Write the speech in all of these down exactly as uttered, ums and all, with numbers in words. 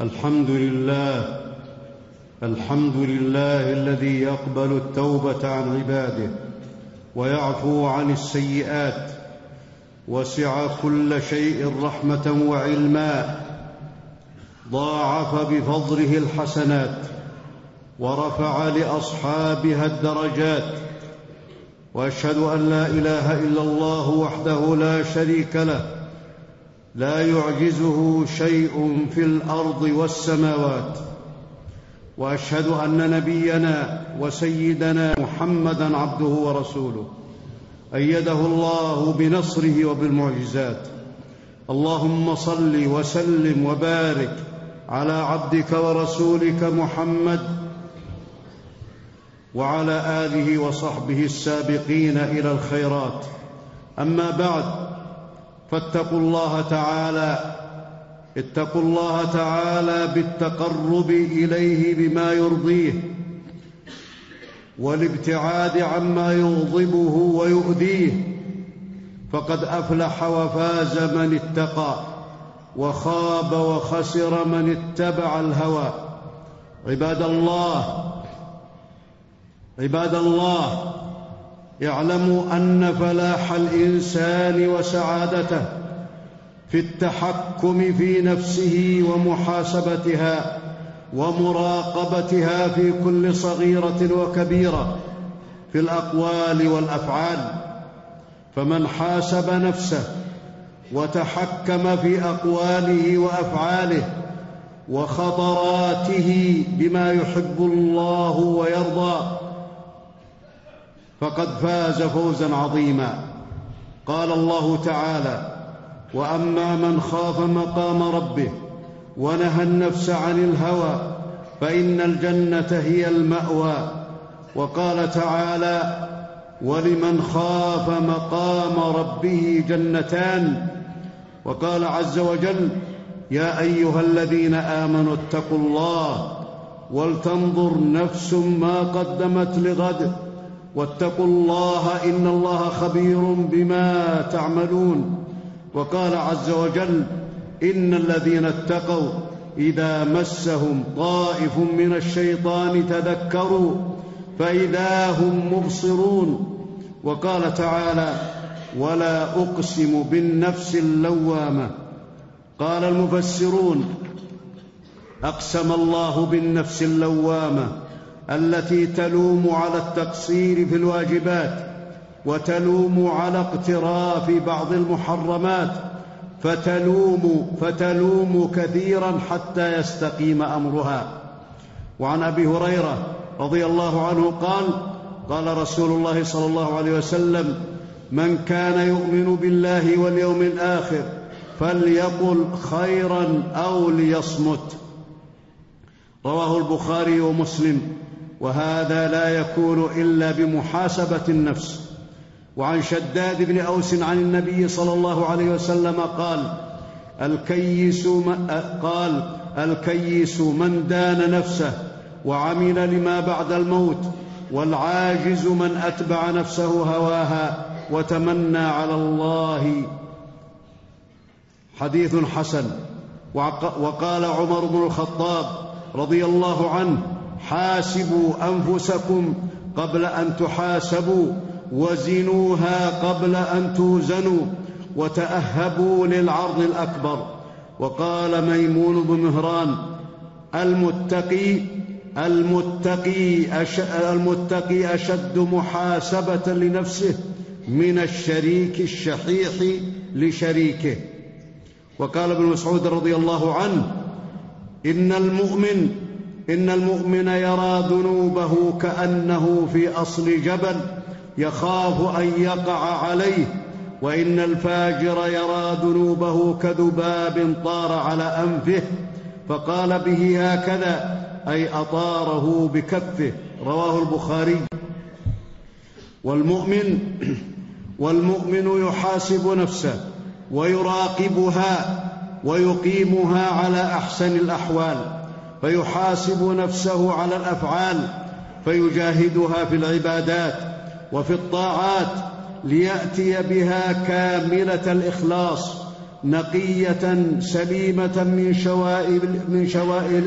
الحمد لله الحمد لله الذي يقبل التوبة عن عباده ويعفو عن السيئات، وسع كل شيء رحمة وعلما، ضاعف بفضله الحسنات ورفع لأصحابها الدرجات. وأشهد أن لا إله إلا الله وحده لا شريك له، لا يعجزه شيء في الأرض والسماوات. وأشهد أن نبينا وسيدنا محمدًا عبده ورسوله، أيده الله بنصره وبالمعجزات. اللهم صل وسلم وبارك على عبدك ورسولك محمد وعلى آله وصحبه السابقين إلى الخيرات. أما بعد، فاتقوا الله تعالى اتقوا الله تعالى بالتقرب إليه بما يرضيه، والابتعاد عما يغضبه ويؤذيه، فقد أفلح وفاز من اتقى، وخاب وخسر من اتبع الهوى. عباد الله عباد الله اعلموا أن فلاح الإنسان وسعادته في التحكم في نفسه ومحاسبتها ومراقبتها في كل صغيرة وكبيرة في الأقوال والأفعال. فمن حاسب نفسه وتحكم في أقواله وأفعاله وخطراته بما يحب الله ويرضى فقد فاز فوزا عظيما. قال الله تعالى: وأما من خاف مقام ربه ونهى النفس عن الهوى فإن الجنة هي المأوى. وقال تعالى: ولمن خاف مقام ربه جنتان. وقال عز وجل: يا أيها الذين آمنوا اتقوا الله ولتنظر نفس ما قدمت لغد واتقوا الله إن الله خبير بما تعملون. وقال عز وجل: إن الذين اتقوا إذا مسهم طائف من الشيطان تذكروا فإذا هم مبصرون. وقال تعالى: ولا أقسم بالنفس اللوامة. قال المفسرون: أقسم الله بالنفس اللوامة التي تلوم على التقصير في الواجبات وتلوم على اقتراف بعض المحرمات، فتلوم, فتلوم كثيرا حتى يستقيم أمرها. وعن أبي هريرة رضي الله عنه قال: قال رسول الله صلى الله عليه وسلم: من كان يؤمن بالله واليوم الآخر فليقل خيرا أو ليصمت. رواه البخاري ومسلم. وهذا لا يكون إلا بمحاسبة النفس. وعن شداد بن أوس عن النبي صلى الله عليه وسلم قال: الكيس قال الكيس من دان نفسه وعمل لما بعد الموت، والعاجز من أتبع نفسه هواها وتمنى على الله. حديث حسن. وقال عمر بن الخطاب رضي الله عنه: حاسبوا أنفسكم قبل أن تحاسبوا، وزنوها قبل أن توزنوا، وتأهبوا للعرض الأكبر. وقال ميمون بن مهران: المتقي المتقي المتقي أشد محاسبة لنفسه من الشريك الشحيح لشريكه. وقال ابن مسعود رضي الله عنه: إن المؤمن إن المؤمن يرى ذنوبه كأنه في أصل جبل يخاف أن يقع عليه، وإن الفاجر يرى ذنوبه كذباب طار على أنفه فقال به هكذا، أي أطاره بكفه. رواه البخاري. والمؤمن والمؤمن يحاسب نفسه ويراقبها ويقيمها على أحسن الأحوال، فيحاسب نفسه على الأفعال فيجاهدها في العبادات وفي الطاعات ليأتي بها كاملة الإخلاص نقية سليمة من شوائب من شوائب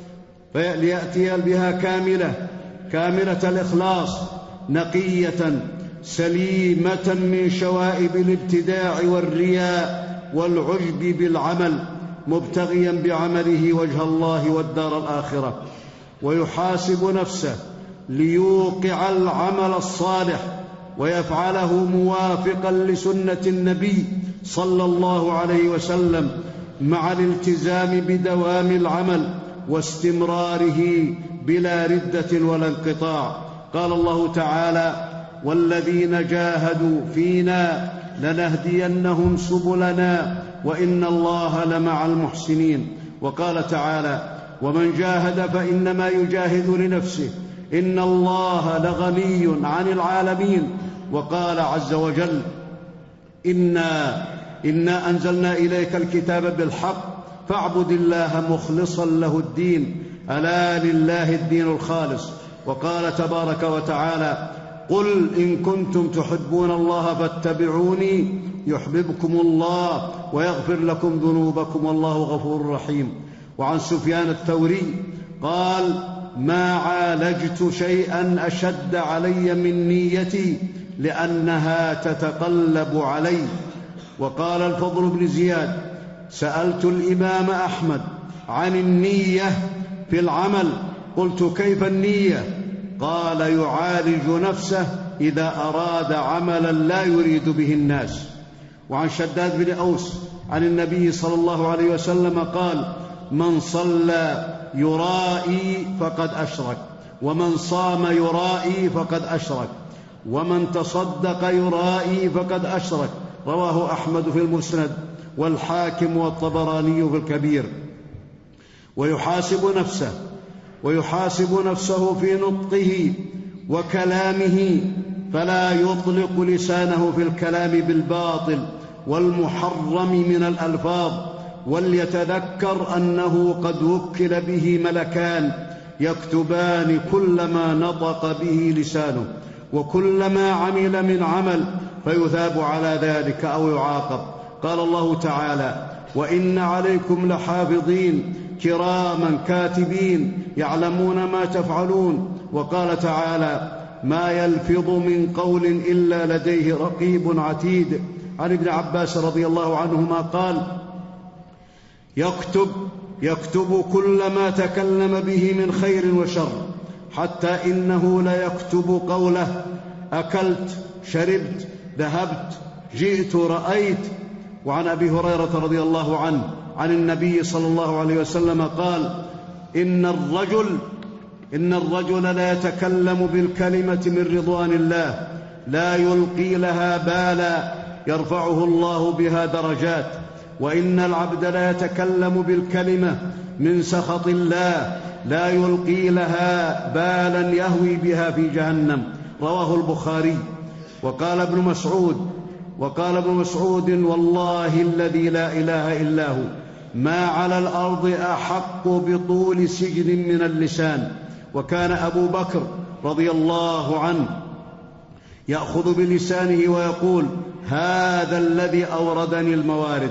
ليأتي بها كاملة كاملة الإخلاص، نقية سليمة من شوائب الابتداع والرياء والعجب بالعمل، مبتغيا بعمله وجه الله والدار الآخرة. ويحاسب نفسه ليوقع العمل الصالح ويفعله موافقا لسنة النبي صلى الله عليه وسلم، مع الالتزام بدوام العمل واستمراره بلا ردة ولا انقطاع. قال الله تعالى: والذين جاهدوا فينا لنهدينهم سبلنا وإن الله لمع المحسنين. وقال تعالى: ومن جاهد فإنما يجاهد لنفسه إن الله لغني عن العالمين. وقال عز وجل: إنا, إنا أنزلنا إليك الكتاب بالحق فاعبد الله مخلصا له الدين ألا لله الدين الخالص. وقال تبارك وتعالى: قل إن كنتم تحبون الله فاتبعوني يحببكم الله ويغفر لكم ذنوبكم والله غفور رحيم. وعن سفيان الثوري قال: ما عالجت شيئا أشد علي من نيتي لأنها تتقلب علي. وقال الفضل بن زياد: سألت الإمام أحمد عن النية في العمل، قلت: كيف النية؟ قال: يعالج نفسه إذا أراد عملا لا يريد به الناس. وعن شداد بن أوس عن النبي صلى الله عليه وسلم قال: من صلى يرائي فقد أشرك، ومن صام يرائي فقد أشرك، ومن تصدق يرائي فقد أشرك. رواه أحمد في المسند والحاكم والطبراني في الكبير. ويحاسب نفسه ويحاسب نفسه في نطقه وكلامه، فلا يطلق لسانه في الكلام بالباطل والمحرم من الألفاظ، وليتذكر أنه قد وكل به ملكان يكتبان كل ما نطق به لسانه وكل ما عمل من عمل، فيثاب على ذلك أو يعاقب. قال الله تعالى: وإن عليكم لحافظين كراما كاتبين يعلمون ما تفعلون. وقال تعالى: ما يلفظ من قول إلا لديه رقيب عتيد. عن ابن عباس رضي الله عنهما قال: يكتب يكتب كل ما تكلم به من خير وشر، حتى إنه ليكتب قوله: أكلت، شربت، ذهبت، جئت، رأيت. وعن أبي هريرة رضي الله عنه عن النبي صلى الله عليه وسلم قال: إن الرجل إن الرجل لا يتكلم بالكلمة من رضوان الله لا يلقي لها بالا يرفعه الله بها درجات، وإن العبد لا يتكلم بالكلمة من سخط الله لا يلقي لها بالا يهوي بها في جهنم. رواه البخاري. وقال ابن مسعود وقال ابن مسعود: والله الذي لا إله إلا هو ما على الأرض أحق بطول سجن من اللسان. وكان أبو بكر رضي الله عنه يأخذ بلسانه ويقول: هذا الذي أوردني الموارد.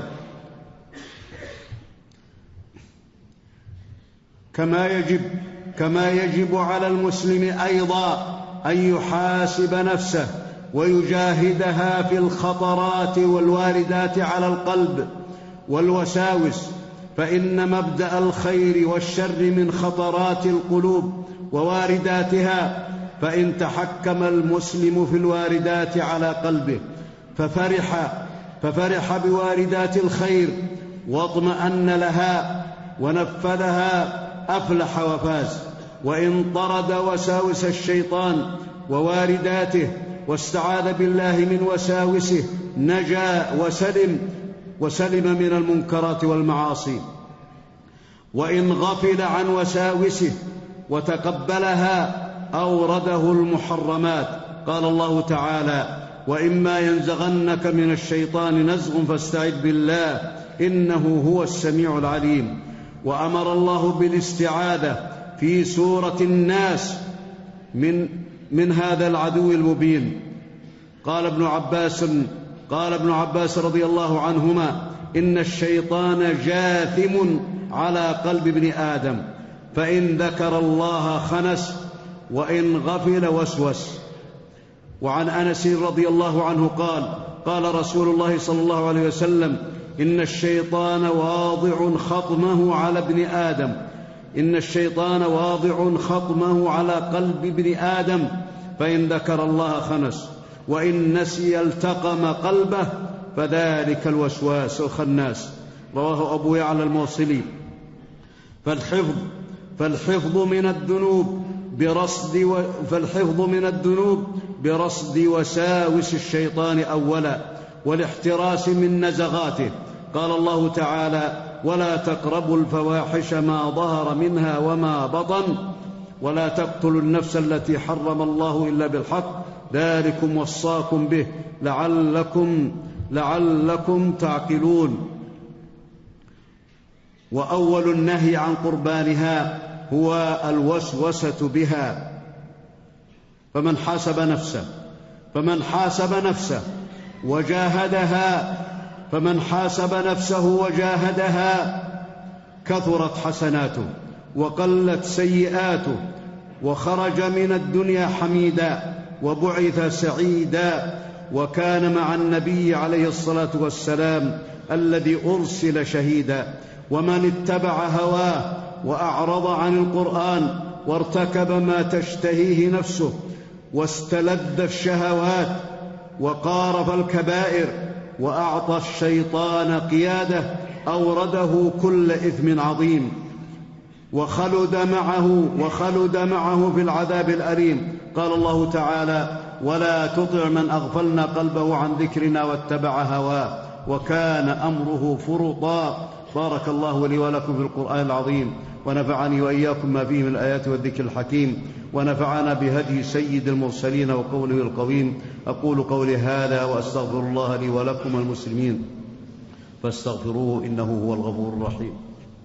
كما يجب كما يجب على المسلم أيضا أن يحاسب نفسه ويجاهدها في الخطرات والواردات على القلب والوساوس، فإن مبدأ الخير والشر من خطرات القلوب ووارداتها، فإن تحكم المسلم في الواردات على قلبه ففرح ففرح بواردات الخير واطمأن لها ونفذها أفلح وفاز. وإن طرد وساوس الشيطان ووارداته واستعاذ بالله من وساوسه نجا وسلم وسلم من المنكرات والمعاصي. وإن غفل عن وساوسه وتقبلها أورده المحرمات. قال الله تعالى: وإما ينزغنك من الشيطان نزغ فاستعذ بالله إنه هو السميع العليم. وأمر الله بالاستعاذة في سورة الناس من, من هذا العدو المبين. قال ابن عباس قال ابن عباس رضي الله عنهما: إن الشيطان جاثم على قلب ابن آدم، فإن ذكر الله خنس، وإن غفل وسوس. وعن أنس رضي الله عنه قال: قال رسول الله صلى الله عليه وسلم: إن الشيطان واضع خطمه على ابن آدم إن الشيطان واضع خطمه على قلب ابن آدم، فإن ذكر الله خنس، وإن نسي التقم قلبه، فذلك الوسواس الخناس. رواه أبو يعلى الموصلي. فالحفظ فالحفظ من الذنوب برصد و فالحفظ من الذنوب برصد وساوس الشيطان أولا، والاحتراس من نزغاته. قال الله تعالى: ولا تقربوا الفواحش ما ظهر منها وما بطن، ولا تقتلوا النفس التي حرم الله إلا بالحق، ذلكم وصاكم به لعلكم, لعلكم تعقلون. وأول النهي عن قربانها هو الوسوسة بها. فمن حاسب نفسه فمن حاسب نفسه وجاهدها فمن حاسب نفسه وجاهدها كثرت حسناته وقلت سيئاته، وخرج من الدنيا حميدا وبعث سعيدا، وكان مع النبي عليه الصلاة والسلام الذي أرسل شهيدا. ومن اتبع هواه وأعرض عن القرآن وارتكب ما تشتهيه نفسه واستلذ الشهوات وقارف الكبائر وأعطى الشيطان قياده، أورده كل إثم عظيم، وخلد معه وخلد معه في العذاب الأليم. قال الله تعالى: ولا تطع من أغفلنا قلبه عن ذكرنا واتبع هواه وكان أمره فرطا. بارك الله لي ولكم في القرآن العظيم، ونفعني وإياكم ما فيه من الآيات والذكر الحكيم، ونفعنا بهدي سيد المرسلين وقوله القويم. أقول قولي هذا وأستغفر الله لي ولكم المسلمين، فاستغفروه إنه هو الغفور الرحيم.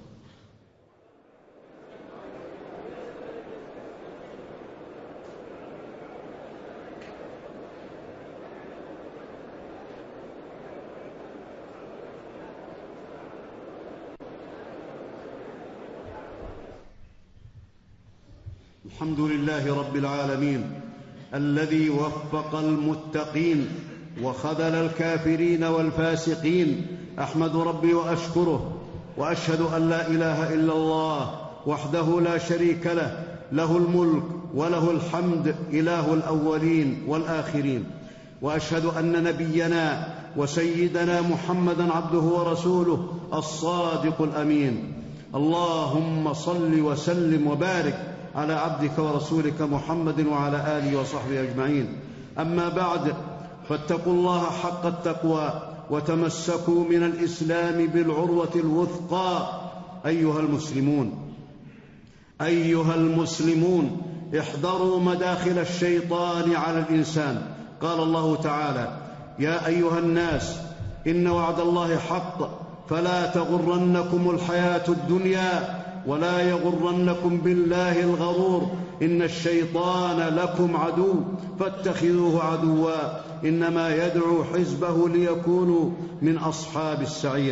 الحمد لله رب العالمين الذي وفق المتقين وخذل الكافرين والفاسقين. أحمد ربي وأشكره، وأشهد أن لا إله إلا الله وحده لا شريك له، له الملك وله الحمد، إله الأولين والآخرين. وأشهد أن نبينا وسيدنا محمدًا عبده ورسوله الصادق الأمين. اللهم صل وسلم وبارك على عبدك ورسولك محمد وعلى آله وصحبه أجمعين. أما بعد، فاتقوا الله حق التقوى وتمسكوا من الإسلام بالعروة الوثقى. أيها المسلمون أيها المسلمون احذروا مداخل الشيطان على الإنسان. قال الله تعالى: يا أيها الناس إن وعد الله حق فلا تغرنكم الحياة الدنيا ولا يغرنكم بالله الغرور، إن الشيطان لكم عدو فاتخذوه عدوا، إنما يدعو حزبه ليكونوا من أصحاب السعير.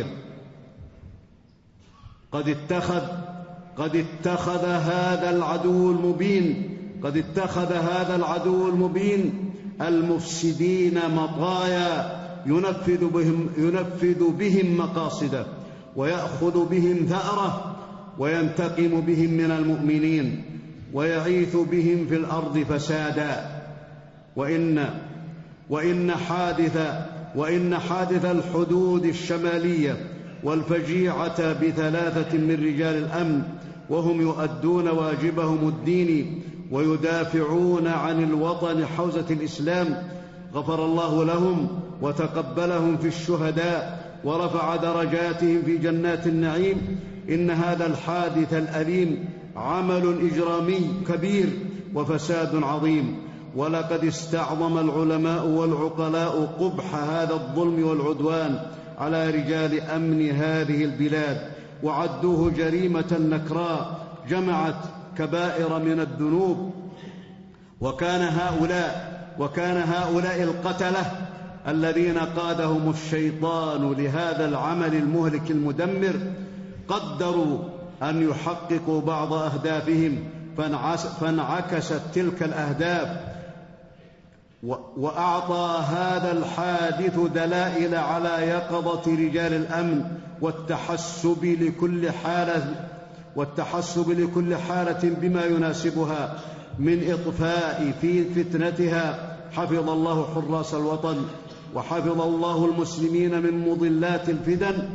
قد اتخذ قد اتخذ هذا العدو المبين قد اتخذ هذا العدو المبين المفسدين مطايا ينفذ بهم ينفذ بهم مقاصده، ويأخذ بهم ثأره، وينتقم بهم من المؤمنين، ويعيث بهم في الأرض فسادا. وإن وإن حادث وإن حادث الحدود الشمالية والفجيعة بثلاثة من رجال الأمن، وهم يؤدون واجبهم الديني ويدافعون عن الوطن حوزة الإسلام، غفر الله لهم وتقبلهم في الشهداء ورفع درجاتهم في جنات النعيم. إن هذا الحادث الأليم عمل إجرامي كبير وفساد عظيم، ولقد استعظم العلماء والعقلاء قبح هذا الظلم والعدوان على رجال أمن هذه البلاد، وعدوه جريمة نكراء جمعت كبائر من الذنوب. وكان هؤلاء وكان هؤلاء القتلة الذين قادهم الشيطان لهذا العمل المهلك المدمر قدروا أن يحققوا بعض أهدافهم، فانعكست تلك الأهداف، وأعطى هذا الحادث دلائل على يقظة رجال الأمن والتحسب لكل حالة والتحسب لكل حالة بما يناسبها من إطفاء في فتنتها. حفظ الله حراس الوطن، وحفظ الله المسلمين من مضلات الفتن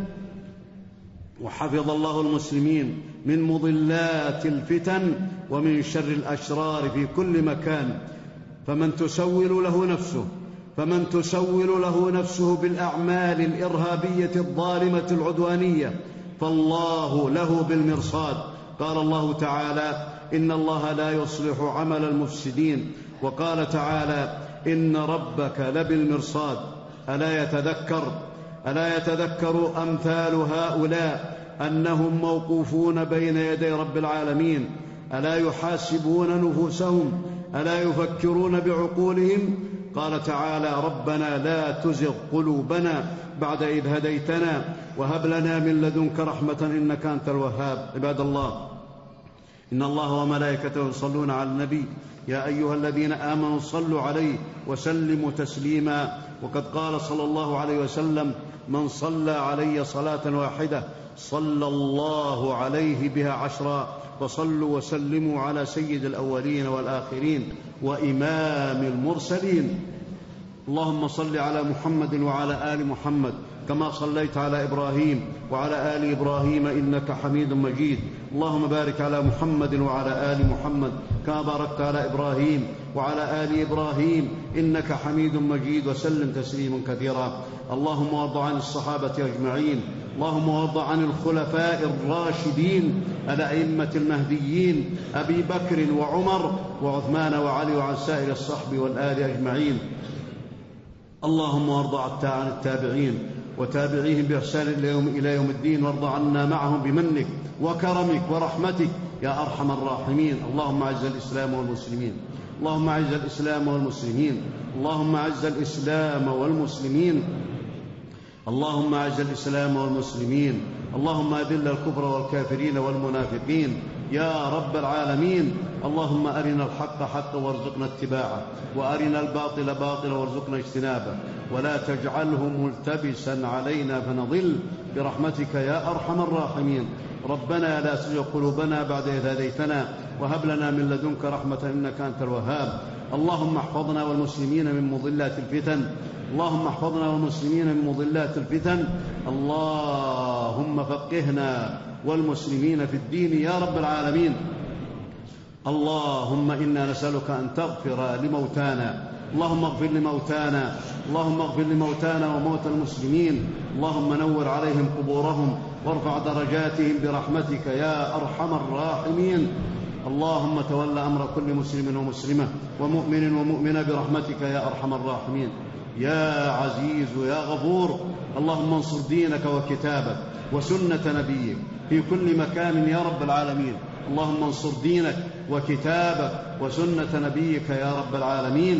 وحفظ الله المسلمين من مضلات الفتن ومن شر الأشرار في كل مكان. فمن تسول له نفسه فمن تسول له نفسه بالأعمال الإرهابية الظالمة العدوانية فالله له بالمرصاد. قال الله تعالى: إن الله لا يصلح عمل المفسدين. وقال تعالى: إن ربك لبالمرصاد. ألا يتذكر ألا يتذكر أمثال هؤلاء أنهم موقوفون بين يدي رب العالمين؟ ألا يحاسبون نفوسهم؟ ألا يفكرون بعقولهم؟ قال تعالى: ربنا لا تزغ قلوبنا بعد إذ هديتنا وهب لنا من لدنك رحمة إنك أنت الوهاب. عباد الله، إن الله وملائكته يصلون على النبي يا أيها الذين آمنوا صلوا عليه وسلموا تسليما. وقد قال صلى الله عليه وسلم: من صلى علي صلاة واحدة صلى الله عليه بها عشرا. وصلوا وسلموا على سيد الأولين والآخرين وإمام المرسلين. اللهم صل على محمد وعلى آل محمد كما صليت على إبراهيم وعلى آل إبراهيم إنك حميد مجيد. اللهم بارك على محمد وعلى آل محمد كما باركت على إبراهيم وعلى آل إبراهيم إنك حميد مجيد، وسلم تسليما كثيرا. اللهم وارض عن الصحابة أجمعين. اللهم وارض عن الخلفاء الراشدين الأئمة المهديين أبي بكر وعمر وعثمان وعلي وعن سائر الصحب والآل أجمعين. اللهم وارض عن التابعين وتابعيهم بإحسان إلى يوم الدين، وارض عنا معهم بمنك وكرمك ورحمتك يا أرحم الراحمين. اللهم أعز الإسلام والمسلمين اللهم أعز الإسلام والمسلمين اللهم أعز الإسلام والمسلمين اللهم أعز الإسلام والمسلمين اللهم أذل الكفر والكافرين والمنافقين يا رب العالمين. اللهم أرنا الحق حقا وارزقنا اتباعه، وأرنا الباطل باطلا وارزقنا اجتنابه، ولا تجعله ملتبسا علينا فنضل برحمتك يا أرحم الراحمين. ربنا لا تزغ قلوبنا بعد إذ هديتنا وهب لنا من لدنك رحمة إنك أنت الوهاب. اللهم احفظنا والمسلمين من مضلات الفتن اللهم احفظنا والمسلمين من مضلات الفتن اللهم فقهنا والمسلمين في الدين يا رب العالمين. اللهم إنا نسألك أن تغفر لموتانا اللهم اغفر لموتانا اللهم اغفر لموتانا وموتى المسلمين. اللهم نور عليهم قبورهم وارفع درجاتهم برحمتك يا أرحم الراحمين. اللهم تول أمر كل مسلم ومسلمة ومؤمن ومؤمنة برحمتك يا أرحم الراحمين. يا عزيز يا غفور، اللهم انصر دينك وكتابك وسنة نبيك في كل مكان يا رب العالمين. اللهم انصر دينك وكتابك وسنة نبيك يا رب العالمين.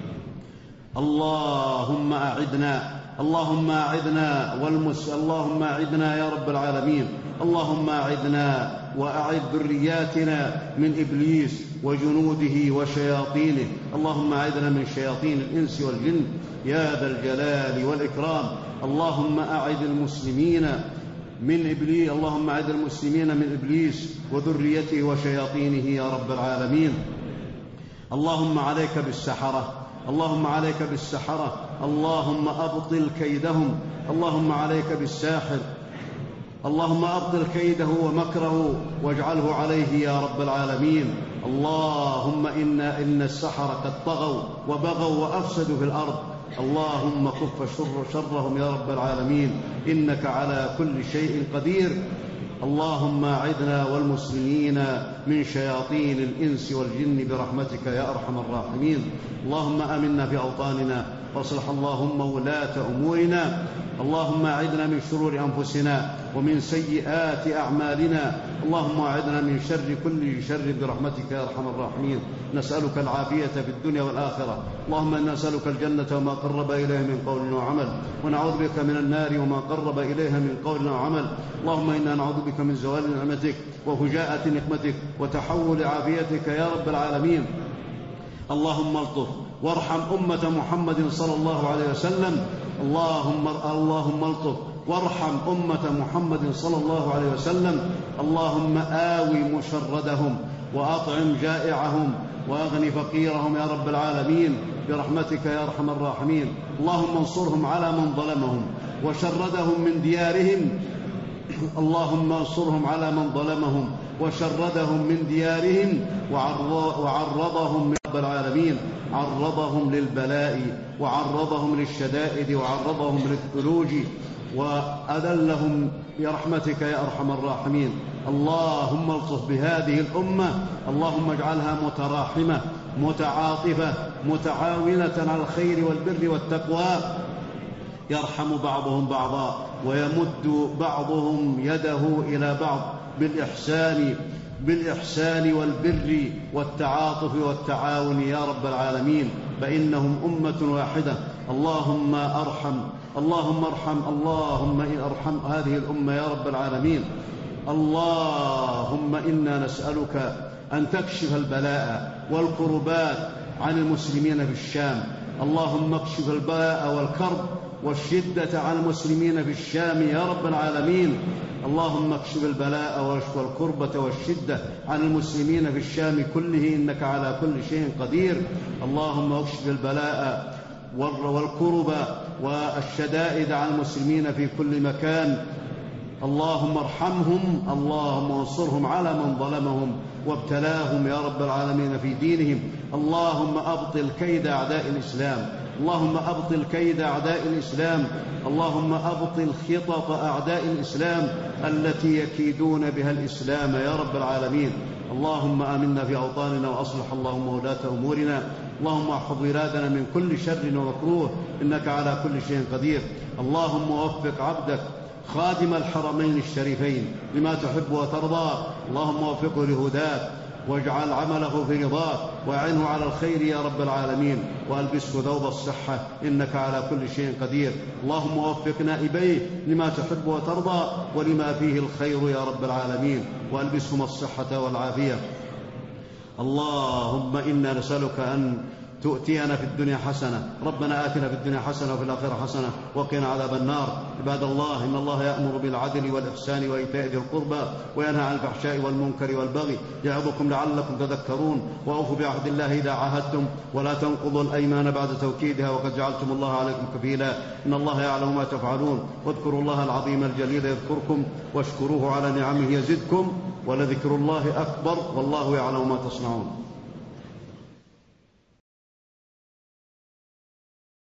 اللهم أعدنا اللهم أعدنا والمس اللهم أعدنا يا رب العالمين. اللهم أعدنا وأعد ذرياتنا من إبليس وجنوده وشياطينه. اللهم أعدنا من شياطين الإنس والجن يا ذا الجلال والإكرام. اللهم أعد المسلمين من إبليس اللهم أعد المسلمين من إبليس وذريته وشياطينه يا رب العالمين. اللهم عليك بالسحرة اللهم عليك بالسحرة اللهم أبطل كيدهم. اللهم عليك بالساحر اللهم أبطل كيده ومكره واجعله عليه يا رب العالمين. اللهم إن, إن السحرة قد طغوا وبغوا وأفسدوا في الأرض. اللهم كف شر شرهم يا رب العالمين إنك على كل شيء قدير. اللهم أعدنا والمسلمين من شياطين الإنس والجن برحمتك يا أرحم الراحمين. اللهم آمنا في أوطاننا واصلح اللهم ولاة أمورنا. اللهم أعذنا من شرور أنفسنا ومن سيئات أعمالنا. اللهم أعذنا من شر كل شر برحمتك يا أرحم الراحمين. نسألك العافية في الدنيا والآخرة. اللهم إنا نسألك الجنة وما قرب إليها من قول وعمل، ونعوذ بك من النار وما قرب إليها من قول وعمل. اللهم إنا نعوذ بك من زوال نعمتك وفجاءة نقمتك وتحول عافيتك يا رب العالمين. اللهم الطف وارحم أمة محمد صلى الله عليه وسلم. اللهم اللهم الطف وارحم أمة محمد صلى الله عليه وسلم. اللهم آوي مشردهم وأطعم جائعهم وأغن فقيرهم يا رب العالمين برحمتك يا أرحم الراحمين. اللهم انصرهم على من ظلمهم وشردهم من ديارهم. اللهم انصرهم على من ظلمهم وشردهم من ديارهم وعرضهم من رب العالمين، عرضهم للبلاء وعرضهم للشدائد وعرضهم للثلوج وأذلهم برحمتك يا أرحم الراحمين. اللهم الطف بهذه الأمة. اللهم اجعلها متراحمة متعاطفة متعاونة على الخير والبر والتقوى، يرحم بعضهم بعضا ويمد بعضهم يده إلى بعض بالإحسان بالإحسان والبر والتعاطف والتعاون يا رب العالمين، فإنهم أمة واحدة. اللهم أرحم اللهم ارحم اللهم ارحم هذه الأمة يا رب العالمين. اللهم إنا نسألك أن تكشف البلاء والكربات عن المسلمين في الشام. اللهم اكشف البلاء والكرب والشدة عن المسلمين في الشام يا رب العالمين. اللهم اكشف البلاء والكربة والشدة عن المسلمين في الشام كله، إنك على كل شيء قدير. اللهم اكشف البلاء والكرب والشدائد عن المسلمين في كل مكان. اللهم ارحمهم. اللهم انصرهم على من ظلمهم وابتلاهم يا رب العالمين في دينهم. اللهم أبطل كيد أعداء الإسلام. اللهم أبطل كيد أعداء الإسلام. اللهم أبطل خطط أعداء الإسلام التي يكيدون بها الإسلام يا رب العالمين. اللهم آمنا في أوطاننا وأصلح اللهم ولاة أمورنا. اللهم احفظ بلادنا من كل شر ومكروه، إنك على كل شيء قدير. اللهم وفق عبدك خادم الحرمين الشريفين لما تحب وترضى. اللهم وفقه لهداك واجعل عمله في رضاك واعنه على الخير يا رب العالمين، والبسه ثوب الصحة إنك على كل شيء قدير. اللهم وفق نائبيه لما تحب وترضى ولما فيه الخير يا رب العالمين، والبسهم الصحة والعافية. اللهم إنا نسألك أن تؤتينا في الدنيا حسنة. ربنا آتنا في الدنيا حسنة وفي الآخرة حسنة وقنا عذاب النار. عباد الله، إن الله يأمر بالعدل والإحسان وإيتاء ذي القربى وينهى عن الفحشاء والمنكر والبغي يعظكم لعلكم تذكرون. وأوفوا بعهد الله إذا عاهدتم ولا تنقضوا الأيمان بعد توكيدها وقد جعلتم الله عليكم كفيلا. إن الله يعلم ما تفعلون. واذكروا الله العظيم الجليل يذكركم واشكروه على نعمه يزدكم ولذكر الله أكبر والله يعلم ما تصنعون.